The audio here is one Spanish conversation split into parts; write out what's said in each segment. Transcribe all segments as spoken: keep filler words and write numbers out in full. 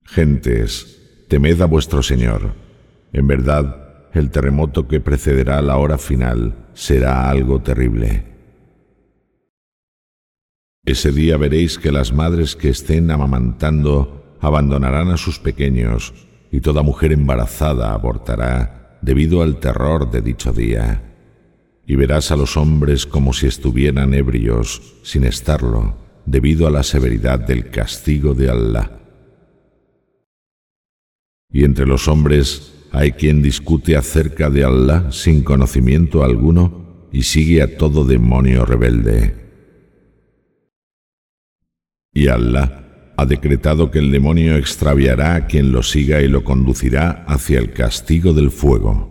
Gentes, temed a vuestro Señor. En verdad, el terremoto que precederá la hora final será algo terrible. Ese día veréis que las madres que estén amamantando abandonarán a sus pequeños, y toda mujer embarazada abortará debido al terror de dicho día. Y verás a los hombres como si estuvieran ebrios, sin estarlo, debido a la severidad del castigo de Allah. Y entre los hombres hay quien discute acerca de Allah sin conocimiento alguno y sigue a todo demonio rebelde. Y Allah ha decretado que el demonio extraviará a quien lo siga y lo conducirá hacia el castigo del fuego.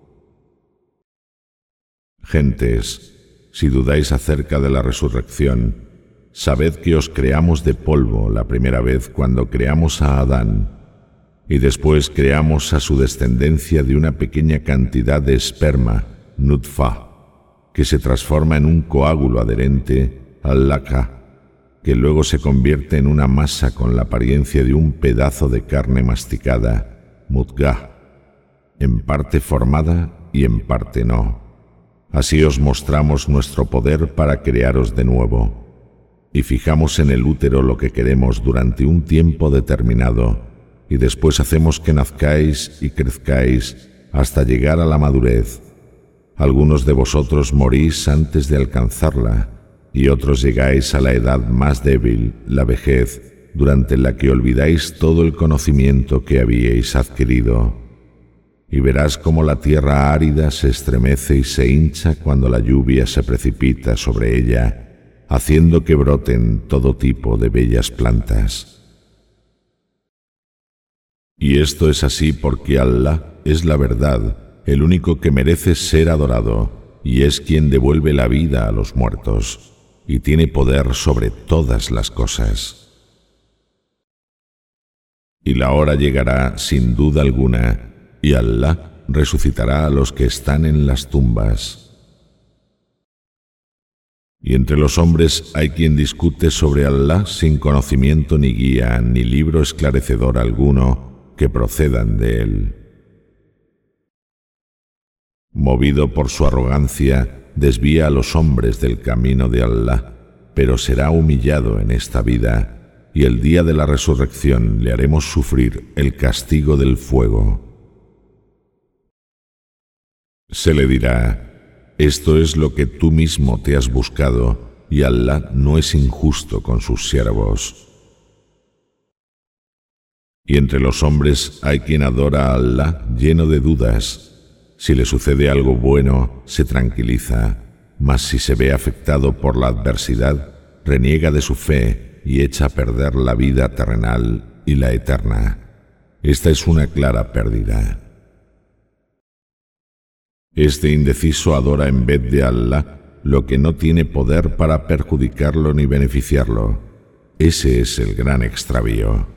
Gentes, si dudáis acerca de la resurrección, sabed que os creamos de polvo la primera vez cuando creamos a Adán, y después creamos a su descendencia de una pequeña cantidad de esperma, nutfa, que se transforma en un coágulo adherente, al-laqa, que luego se convierte en una masa con la apariencia de un pedazo de carne masticada, mudghah, en parte formada y en parte no. Así os mostramos nuestro poder para crearos de nuevo, y fijamos en el útero lo que queremos durante un tiempo determinado, y después hacemos que nazcáis y crezcáis hasta llegar a la madurez. Algunos de vosotros morís antes de alcanzarla, y otros llegáis a la edad más débil, la vejez, durante la que olvidáis todo el conocimiento que habíais adquirido. Y verás cómo la tierra árida se estremece y se hincha cuando la lluvia se precipita sobre ella, haciendo que broten todo tipo de bellas plantas. Y esto es así porque Allah es la verdad, el único que merece ser adorado, y es quien devuelve la vida a los muertos, y tiene poder sobre todas las cosas. Y la hora llegará sin duda alguna, y Allah resucitará a los que están en las tumbas. Y entre los hombres hay quien discute sobre Allah sin conocimiento ni guía, ni libro esclarecedor alguno que procedan de él. Movido por su arrogancia, desvía a los hombres del camino de Allah, pero será humillado en esta vida, y el día de la resurrección le haremos sufrir el castigo del fuego. Se le dirá: esto es lo que tú mismo te has buscado, y Allah no es injusto con sus siervos. Y entre los hombres hay quien adora a Allah lleno de dudas. Si le sucede algo bueno, se tranquiliza, mas si se ve afectado por la adversidad, reniega de su fe y echa a perder la vida terrenal y la eterna. Esta es una clara pérdida. Este indeciso adora en vez de Allah lo que no tiene poder para perjudicarlo ni beneficiarlo. Ese es el gran extravío.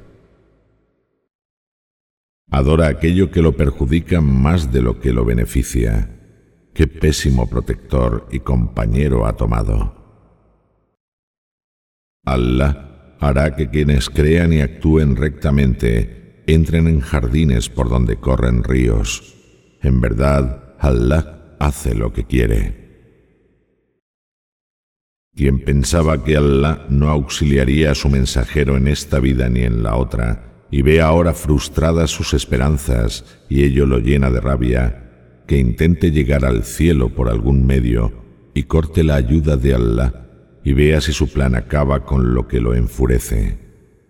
Adora aquello que lo perjudica más de lo que lo beneficia. Qué pésimo protector y compañero ha tomado. Allah hará que quienes crean y actúen rectamente entren en jardines por donde corren ríos. En verdad, Allah hace lo que quiere. Quien pensaba que Allah no auxiliaría a su mensajero en esta vida ni en la otra, y ve ahora frustradas sus esperanzas y ello lo llena de rabia, que intente llegar al cielo por algún medio y corte la ayuda de Allah y vea si su plan acaba con lo que lo enfurece.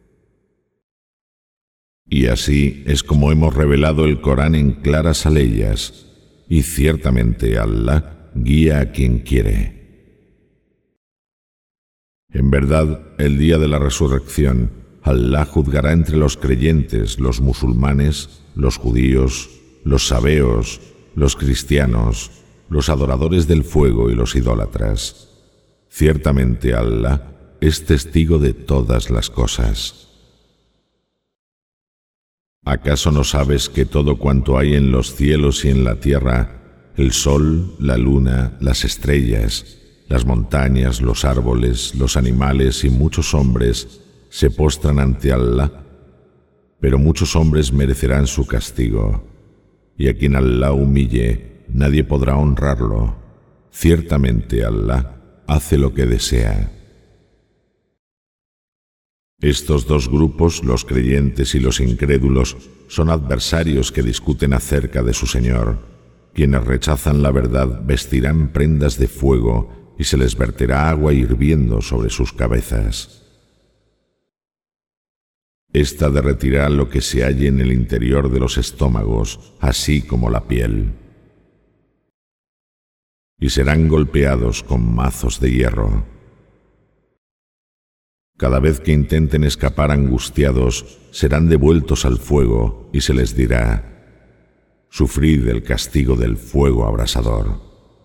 Y así es como hemos revelado el Corán en claras aleyas, y ciertamente Allah guía a quien quiere. En verdad, el día de la resurrección, Allah juzgará entre los creyentes, los musulmanes, los judíos, los sabeos, los cristianos, los adoradores del fuego y los idólatras. Ciertamente Allah es testigo de todas las cosas. ¿Acaso no sabes que todo cuanto hay en los cielos y en la tierra, el sol, la luna, las estrellas, las montañas, los árboles, los animales y muchos hombres, se postran ante Allah? pero muchos hombres merecerán su castigo, y a quien Alá humille, nadie podrá honrarlo. Ciertamente Alá hace lo que desea. Estos dos grupos, los creyentes y los incrédulos, son adversarios que discuten acerca de su Señor. Quienes rechazan la verdad vestirán prendas de fuego y se les verterá agua hirviendo sobre sus cabezas. Esta derretirá lo que se halle en el interior de los estómagos, así como la piel. Y serán golpeados con mazos de hierro. Cada vez que intenten escapar angustiados, serán devueltos al fuego y se les dirá: sufrid el castigo del fuego abrasador.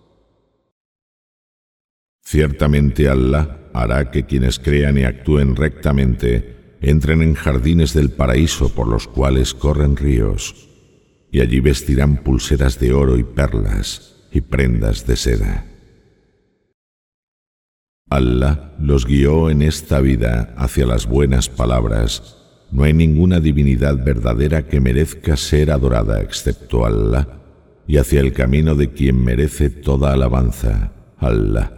Ciertamente Alá hará que quienes crean y actúen rectamente entren en jardines del paraíso por los cuales corren ríos, y allí vestirán pulseras de oro y perlas y prendas de seda. Alá los guió en esta vida hacia las buenas palabras. No hay ninguna divinidad verdadera que merezca ser adorada excepto Alá, y hacia el camino de quien merece toda alabanza, Alá.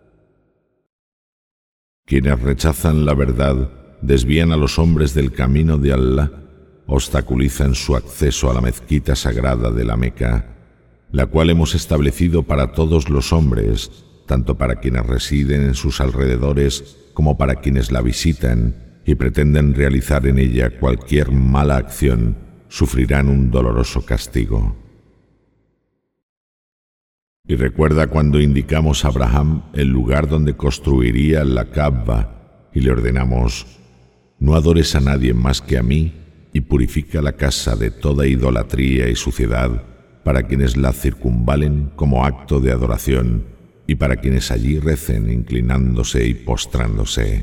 Quienes rechazan la verdad desvían a los hombres del camino de Alá, obstaculizan su acceso a la mezquita sagrada de la Meca, la cual hemos establecido para todos los hombres, tanto para quienes residen en sus alrededores como para quienes la visitan y pretenden realizar en ella cualquier mala acción, sufrirán un doloroso castigo. Y recuerda cuando indicamos a Abraham el lugar donde construiría la Kaaba y le ordenamos: no adores a nadie más que a mí y purifica la casa de toda idolatría y suciedad para quienes la circunvalen como acto de adoración y para quienes allí recen inclinándose y postrándose.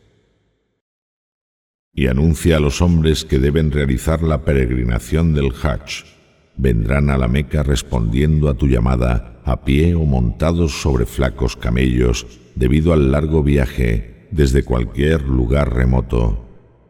Y anuncia a los hombres que deben realizar la peregrinación del Hajj. Vendrán a la Meca respondiendo a tu llamada, a pie o montados sobre flacos camellos, debido al largo viaje desde cualquier lugar remoto,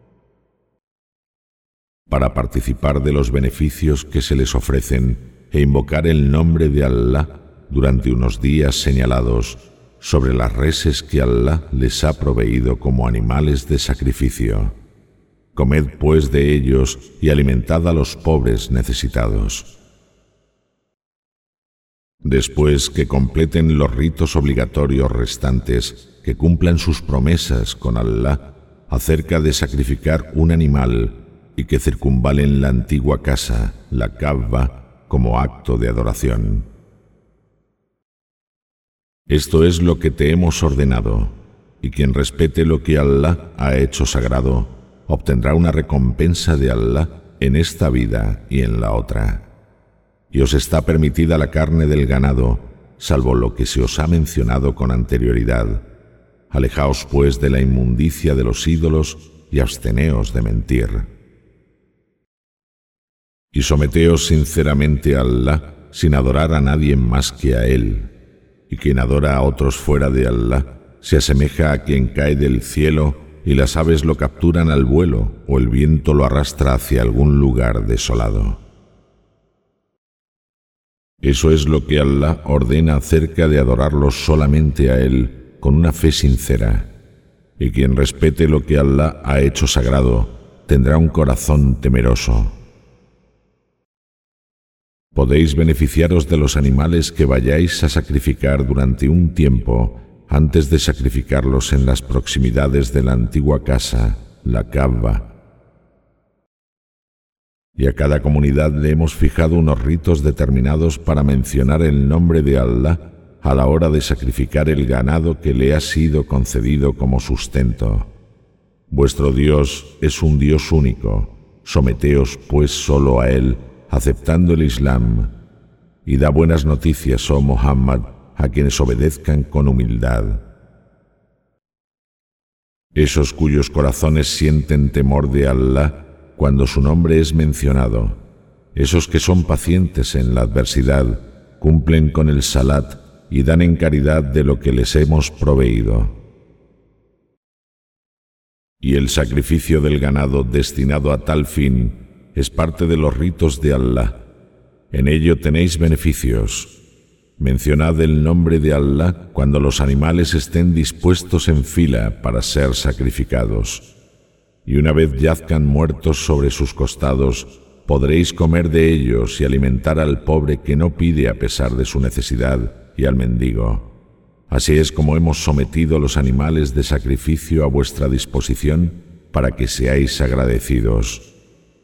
para participar de los beneficios que se les ofrecen e invocar el nombre de Alá durante unos días señalados sobre las reses que Alá les ha proveído como animales de sacrificio. Comed pues de ellos y alimentad a los pobres necesitados. Después que completen los ritos obligatorios restantes, que cumplan sus promesas con Alá acerca de sacrificar un animal y que circunvalen la antigua casa, la Kaaba, como acto de adoración. Esto es lo que te hemos ordenado, y quien respete lo que Alá ha hecho sagrado, obtendrá una recompensa de Alá en esta vida y en la otra. Y os está permitida la carne del ganado, salvo lo que se os ha mencionado con anterioridad. Alejaos pues de la inmundicia de los ídolos y absteneos de mentir. Y someteos sinceramente a Alá, sin adorar a nadie más que a Él. Y quien adora a otros fuera de Alá se asemeja a quien cae del cielo y las aves lo capturan al vuelo o el viento lo arrastra hacia algún lugar desolado. Eso es lo que Alá ordena acerca de adorarlo solamente a Él con una fe sincera. Y quien respete lo que Alá ha hecho sagrado tendrá un corazón temeroso. Podéis beneficiaros de los animales que vayáis a sacrificar durante un tiempo antes de sacrificarlos en las proximidades de la antigua casa, la Kaaba. Y a cada comunidad le hemos fijado unos ritos determinados para mencionar el nombre de Alá a la hora de sacrificar el ganado que le ha sido concedido como sustento. Vuestro Dios es un Dios único, someteos pues solo a Él, aceptando el Islam, y da buenas noticias, oh Muhammad, a quienes obedezcan con humildad. Esos cuyos corazones sienten temor de Alá cuando su nombre es mencionado, esos que son pacientes en la adversidad, cumplen con el salat y dan en caridad de lo que les hemos proveído. Y el sacrificio del ganado destinado a tal fin es parte de los ritos de Allah. En ello tenéis beneficios. Mencionad el nombre de Allah cuando los animales estén dispuestos en fila para ser sacrificados. Y una vez yazcan muertos sobre sus costados, podréis comer de ellos y alimentar al pobre que no pide a pesar de su necesidad y al mendigo. Así es como hemos sometido los animales de sacrificio a vuestra disposición para que seáis agradecidos.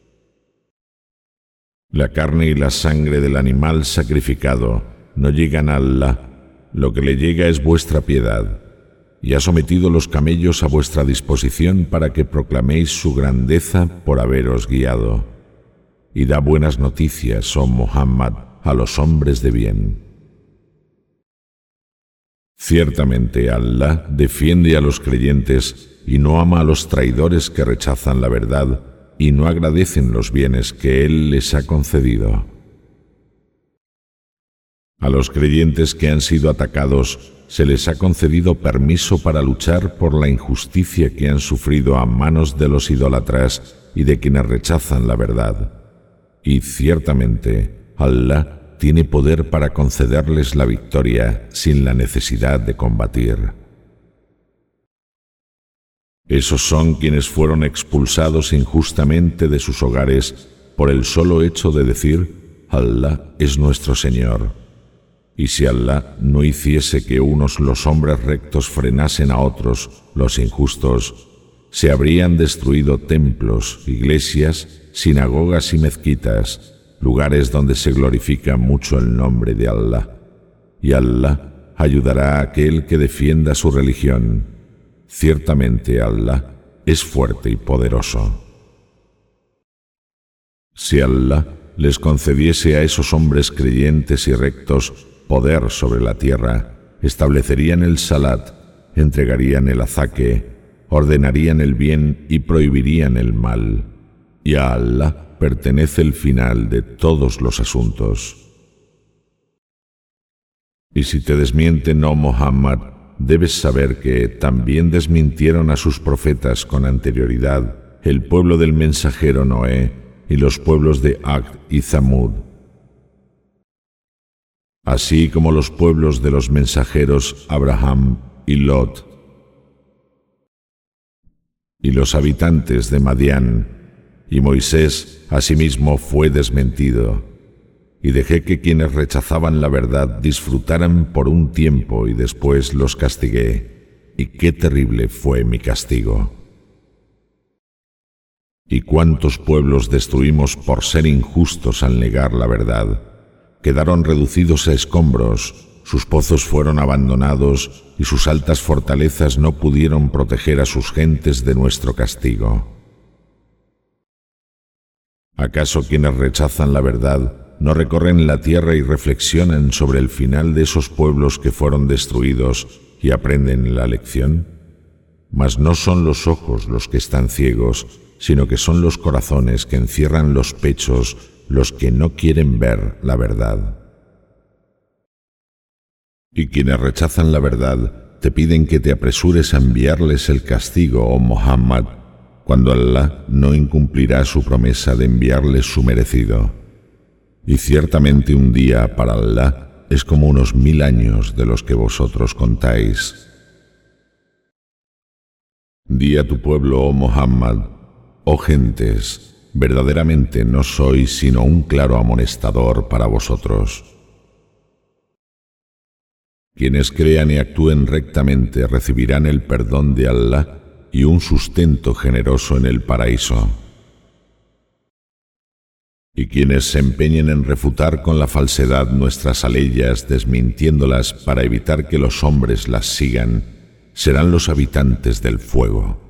La carne y la sangre del animal sacrificado no llegan a Allah, lo que le llega es vuestra piedad, y ha sometido los camellos a vuestra disposición para que proclaméis su grandeza por haberos guiado. Y da buenas noticias, oh Muhammad, a los hombres de bien. Ciertamente Allah defiende a los creyentes y no ama a los traidores que rechazan la verdad y no agradecen los bienes que Él les ha concedido. A los creyentes que han sido atacados se les ha concedido permiso para luchar por la injusticia que han sufrido a manos de los idólatras y de quienes rechazan la verdad. Y ciertamente Allah tiene poder para concederles la victoria sin la necesidad de combatir. Esos son quienes fueron expulsados injustamente de sus hogares por el solo hecho de decir: Allah es nuestro Señor. Y si Allah no hiciese que unos los hombres rectos frenasen a otros, los injustos, se habrían destruido templos, iglesias, sinagogas y mezquitas, lugares donde se glorifica mucho el nombre de Allah. Y Allah ayudará a aquel que defienda su religión. Ciertamente Allah es fuerte y poderoso. Si Allah les concediese a esos hombres creyentes y rectos poder sobre la tierra, establecerían el salat, entregarían el azaque, ordenarían el bien y prohibirían el mal. Y a Allah pertenece el final de todos los asuntos. Y si te desmienten, oh Muhammad, debes saber que también desmintieron a sus profetas con anterioridad el pueblo del mensajero Noé y los pueblos de Ad y Zamud, así como los pueblos de los mensajeros Abraham y Lot, y los habitantes de Madián. Y Moisés asimismo fue desmentido, y dejé que quienes rechazaban la verdad disfrutaran por un tiempo y después los castigué, y qué terrible fue mi castigo. Y cuántos pueblos destruimos por ser injustos al negar la verdad. Quedaron reducidos a escombros, sus pozos fueron abandonados y sus altas fortalezas no pudieron proteger a sus gentes de nuestro castigo. ¿Acaso quienes rechazan la verdad no recorren la tierra y reflexionan sobre el final de esos pueblos que fueron destruidos y aprenden la lección? Mas no son los ojos los que están ciegos, sino que son los corazones que encierran los pechos los que no quieren ver la verdad. Y quienes rechazan la verdad te piden que te apresures a enviarles el castigo, oh Muhammad, cuando Allah no incumplirá su promesa de enviarles su merecido. Y ciertamente un día para Allah es como unos mil años de los que vosotros contáis. Di a tu pueblo, oh Muhammad: oh gentes, verdaderamente no soy sino un claro amonestador para vosotros. Quienes crean y actúen rectamente recibirán el perdón de Allah y un sustento generoso en el paraíso. Y quienes se empeñen en refutar con la falsedad nuestras aleyas, desmintiéndolas para evitar que los hombres las sigan, serán los habitantes del fuego.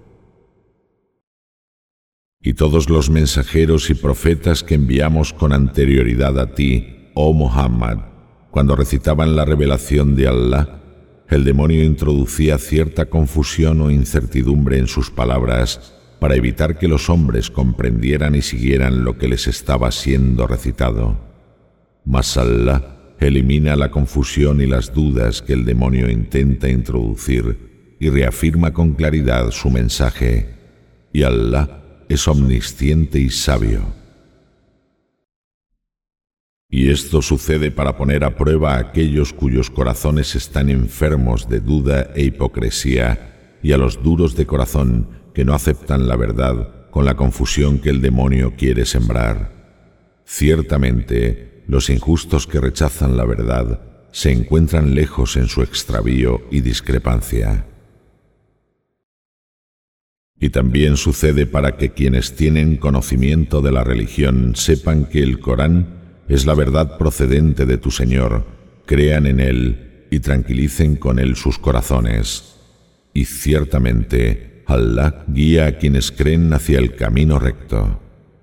Y todos los mensajeros y profetas que enviamos con anterioridad a ti, oh Muhammad, cuando recitaban la revelación de Allah, el demonio introducía cierta confusión o incertidumbre en sus palabras para evitar que los hombres comprendieran y siguieran lo que les estaba siendo recitado. Mas Allah elimina la confusión y las dudas que el demonio intenta introducir y reafirma con claridad su mensaje, y Alá es omnisciente y sabio. Y esto sucede para poner a prueba a aquellos cuyos corazones están enfermos de duda e hipocresía, y a los duros de corazón que no aceptan la verdad con la confusión que el demonio quiere sembrar. Ciertamente, los injustos que rechazan la verdad se encuentran lejos en su extravío y discrepancia. Y también sucede para que quienes tienen conocimiento de la religión sepan que el Corán es la verdad procedente de tu Señor, crean en él y tranquilicen con él sus corazones. Y ciertamente, Alá guía a quienes creen hacia el camino recto.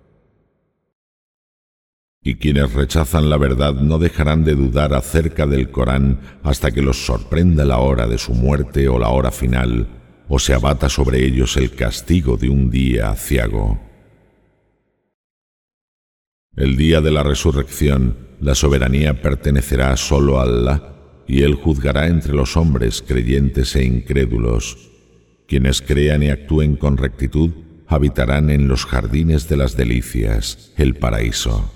Y quienes rechazan la verdad no dejarán de dudar acerca del Corán hasta que los sorprenda la hora de su muerte o la hora final, o se abata sobre ellos el castigo de un día aciago. El día de la resurrección, la soberanía pertenecerá solo a Alá, y Él juzgará entre los hombres creyentes e incrédulos. Quienes crean y actúen con rectitud habitarán en los jardines de las delicias, el paraíso.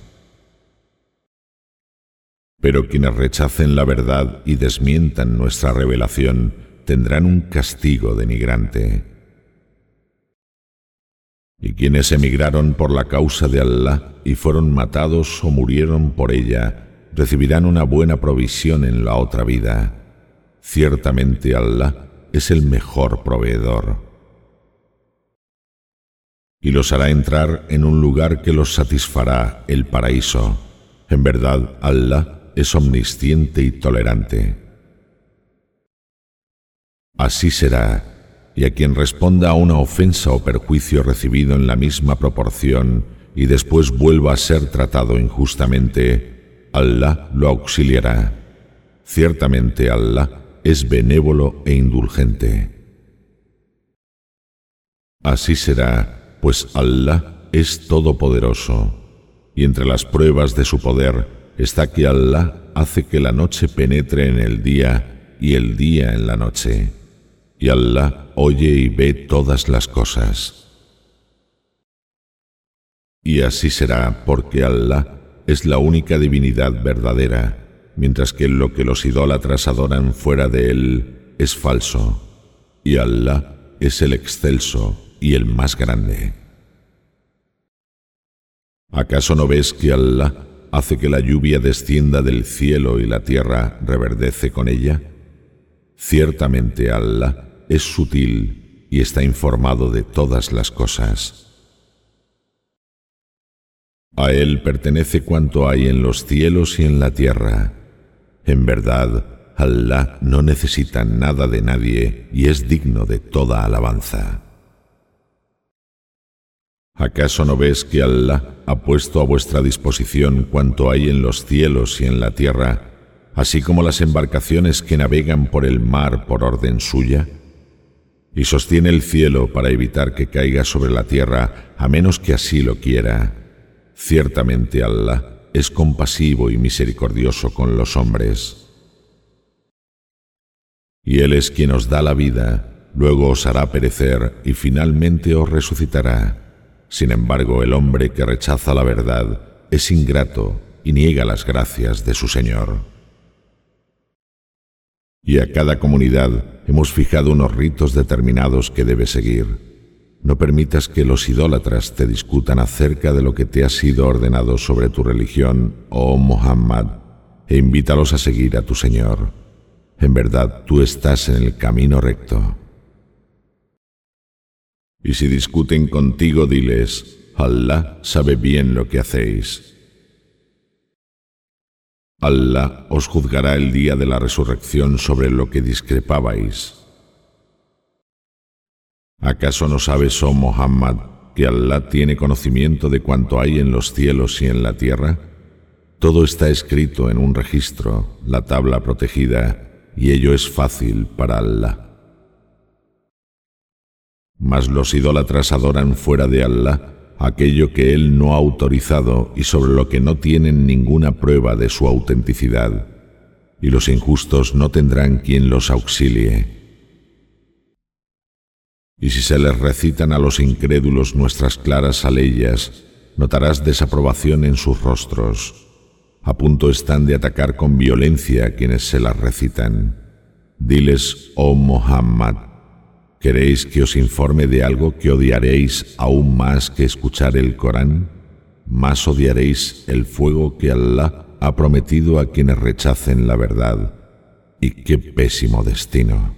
Pero quienes rechacen la verdad y desmientan nuestra revelación tendrán un castigo denigrante. Y quienes emigraron por la causa de Alá y fueron matados o murieron por ella, recibirán una buena provisión en la otra vida. Ciertamente Alá es el mejor proveedor. Y los hará entrar en un lugar que los satisfará, el paraíso. En verdad, Alá es omnisciente y tolerante. Así será. Y a quien responda a una ofensa o perjuicio recibido en la misma proporción y después vuelva a ser tratado injustamente, Alá lo auxiliará. Ciertamente Alá es benévolo e indulgente. Así será, pues Alá es todopoderoso, y entre las pruebas de su poder está que Alá hace que la noche penetre en el día y el día en la noche. Y Alá oye y ve todas las cosas. Y así será porque Alá es la única divinidad verdadera, mientras que lo que los idólatras adoran fuera de él es falso. Y Alá es el excelso y el más grande. ¿Acaso no ves que Alá hace que la lluvia descienda del cielo y la tierra reverdece con ella? Ciertamente Alá es sutil y está informado de todas las cosas. A Él pertenece cuanto hay en los cielos y en la tierra. En verdad, Alá no necesita nada de nadie y es digno de toda alabanza. ¿Acaso no ves que Alá ha puesto a vuestra disposición cuanto hay en los cielos y en la tierra, así como las embarcaciones que navegan por el mar por orden suya? Y sostiene el cielo para evitar que caiga sobre la tierra, a menos que así lo quiera. Ciertamente Alá es compasivo y misericordioso con los hombres. Y Él es quien os da la vida, luego os hará perecer y finalmente os resucitará. Sin embargo, el hombre que rechaza la verdad es ingrato y niega las gracias de su Señor. Y a cada comunidad hemos fijado unos ritos determinados que debe seguir. No permitas que los idólatras te discutan acerca de lo que te ha sido ordenado sobre tu religión, oh Muhammad, e invítalos a seguir a tu Señor. En verdad, tú estás en el camino recto. Y si discuten contigo, diles, Alá sabe bien lo que hacéis. Alá os juzgará el día de la resurrección sobre lo que discrepabais. ¿Acaso no sabes, oh Muhammad, que Alá tiene conocimiento de cuanto hay en los cielos y en la tierra? Todo está escrito en un registro, la tabla protegida, y ello es fácil para Alá. Mas los idólatras adoran fuera de Alá aquello que Él no ha autorizado y sobre lo que no tienen ninguna prueba de su autenticidad, y los injustos no tendrán quien los auxilie. Y si se les recitan a los incrédulos nuestras claras aleyas, notarás desaprobación en sus rostros. A punto están de atacar con violencia a quienes se las recitan. Diles, oh Muhammad, ¿queréis que os informe de algo que odiaréis aún más que escuchar el Corán? Más odiaréis el fuego que Allah ha prometido a quienes rechacen la verdad. Y qué pésimo destino.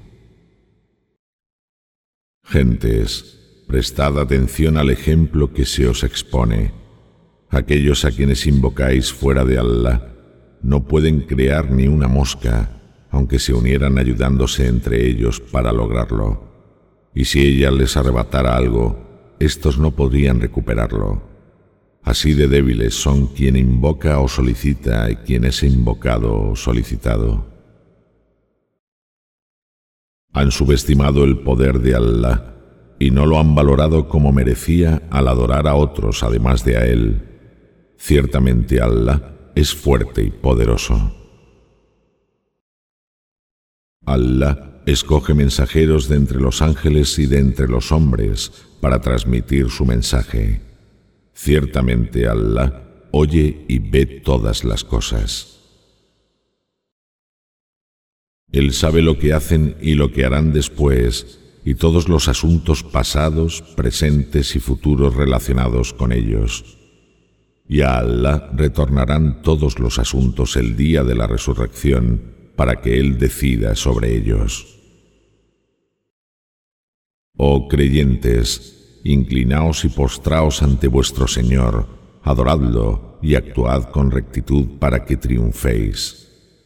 Gentes, prestad atención al ejemplo que se os expone. Aquellos a quienes invocáis fuera de Allah no pueden crear ni una mosca, aunque se unieran ayudándose entre ellos para lograrlo. Y si ella les arrebatara algo, éstos no podrían recuperarlo. Así de débiles son quien invoca o solicita y quien es invocado o solicitado. Han subestimado el poder de Allah y no lo han valorado como merecía al adorar a otros además de a Él. Ciertamente Allah es fuerte y poderoso. Allah escoge mensajeros de entre los ángeles y de entre los hombres para transmitir su mensaje. Ciertamente Allah oye y ve todas las cosas. Él sabe lo que hacen y lo que harán después, y todos los asuntos pasados, presentes y futuros relacionados con ellos. Y a Allah retornarán todos los asuntos el día de la resurrección, para que Él decida sobre ellos. Oh creyentes, inclinaos y postraos ante vuestro Señor, adoradlo y actuad con rectitud para que triunféis.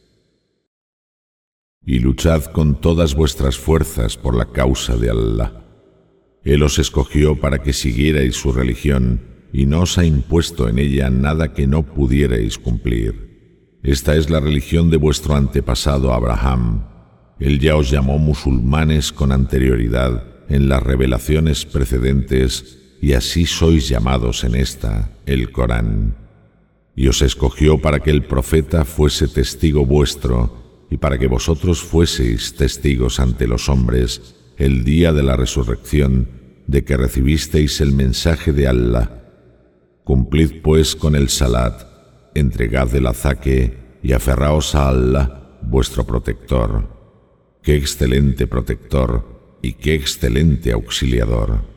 Y luchad con todas vuestras fuerzas por la causa de Allah. Él os escogió para que siguierais su religión y no os ha impuesto en ella nada que no pudierais cumplir. Esta es la religión de vuestro antepasado Abraham. Él ya os llamó musulmanes con anterioridad en las revelaciones precedentes y así sois llamados en esta, el Corán. Y os escogió para que el profeta fuese testigo vuestro y para que vosotros fueseis testigos ante los hombres el día de la resurrección de que recibisteis el mensaje de Allah. Cumplid pues con el salat, entregad el azaque y aferraos a Allah, vuestro protector. ¡Qué excelente protector y qué excelente auxiliador!